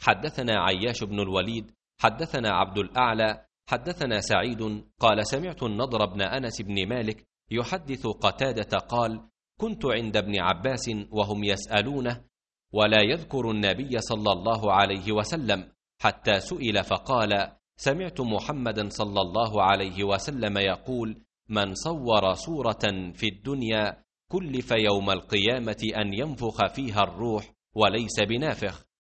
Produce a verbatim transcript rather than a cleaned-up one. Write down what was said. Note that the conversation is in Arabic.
حدثنا عياش بن الوليد حدثنا عبد الأعلى حدثنا سعيد قال سمعت النضر بن أنس بن مالك يحدث قتادة قال كنت عند ابن عباس وهم يسألونه ولا يذكر النبي صلى الله عليه وسلم حتى سئل فقال سمعت محمدا صلى الله عليه وسلم يقول من صور صورة في الدنيا كلف يوم القيامة أن ينفخ فيها الروح وليس بنافخ